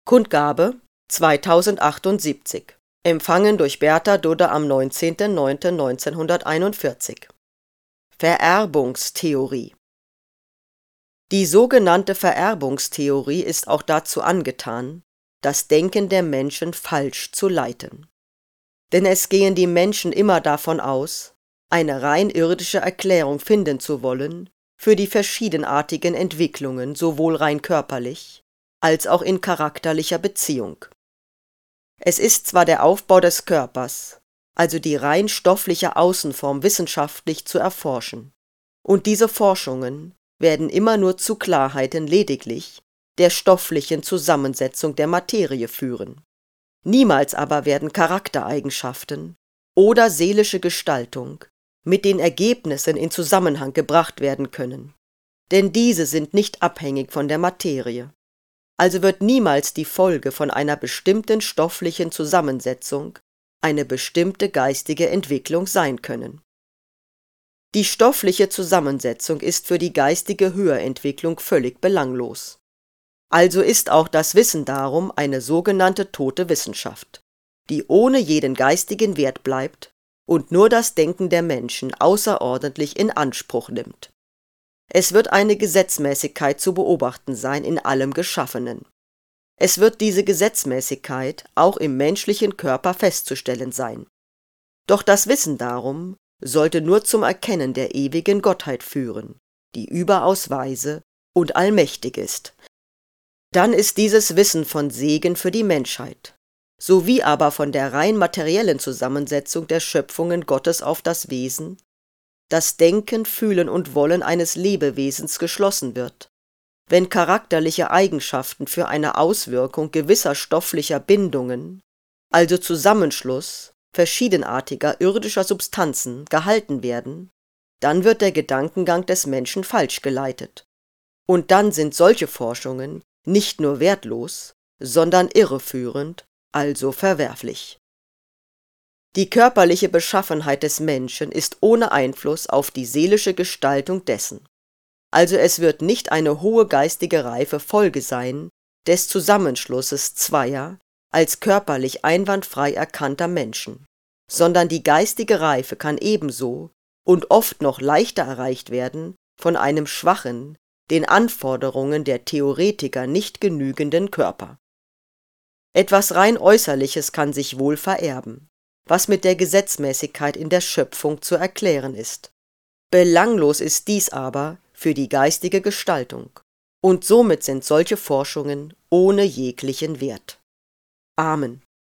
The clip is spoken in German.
Kundgabe 2078. Empfangen durch Bertha Dudde am 19.09.1941. Vererbungstheorie. Die sogenannte Vererbungstheorie ist auch dazu angetan, das Denken der Menschen falsch zu leiten. Denn es gehen die Menschen immer davon aus, eine rein irdische Erklärung finden zu wollen für die verschiedenartigen Entwicklungen, sowohl rein körperlich als auch in charakterlicher Beziehung. Es ist zwar der Aufbau des Körpers, also die rein stoffliche Außenform wissenschaftlich zu erforschen, und diese Forschungen werden immer nur zu Klarheiten lediglich der stofflichen Zusammensetzung der Materie führen. Niemals aber werden Charaktereigenschaften oder seelische Gestaltung mit den Ergebnissen in Zusammenhang gebracht werden können, denn diese sind nicht abhängig von der Materie. Also wird niemals die Folge von einer bestimmten stofflichen Zusammensetzung eine bestimmte geistige Entwicklung sein können. Die stoffliche Zusammensetzung ist für die geistige Höherentwicklung völlig belanglos. Also ist auch das Wissen darum eine sogenannte tote Wissenschaft, die ohne jeden geistigen Wert bleibt und nur das Denken der Menschen außerordentlich in Anspruch nimmt. Es wird eine Gesetzmäßigkeit zu beobachten sein in allem Geschaffenen. Es wird diese Gesetzmäßigkeit auch im menschlichen Körper festzustellen sein. Doch das Wissen darum sollte nur zum Erkennen der ewigen Gottheit führen, die überaus weise und allmächtig ist. Dann ist dieses Wissen von Segen für die Menschheit, sowie aber von der rein materiellen Zusammensetzung der Schöpfungen Gottes auf das Wesen, das Denken, Fühlen und Wollen eines Lebewesens geschlossen wird, wenn charakterliche Eigenschaften für eine Auswirkung gewisser stofflicher Bindungen, also Zusammenschluss verschiedenartiger irdischer Substanzen, gehalten werden, dann wird der Gedankengang des Menschen falsch geleitet. Und dann sind solche Forschungen nicht nur wertlos, sondern irreführend, also verwerflich. Die körperliche Beschaffenheit des Menschen ist ohne Einfluss auf die seelische Gestaltung dessen. Also es wird nicht eine hohe geistige Reife Folge sein des Zusammenschlusses zweier als körperlich einwandfrei erkannter Menschen, sondern die geistige Reife kann ebenso und oft noch leichter erreicht werden von einem schwachen, den Anforderungen der Theoretiker nicht genügenden Körper. Etwas rein Äußerliches kann sich wohl vererben, was mit der Gesetzmäßigkeit in der Schöpfung zu erklären ist. Belanglos ist dies aber für die geistige Gestaltung, und somit sind solche Forschungen ohne jeglichen Wert. Amen.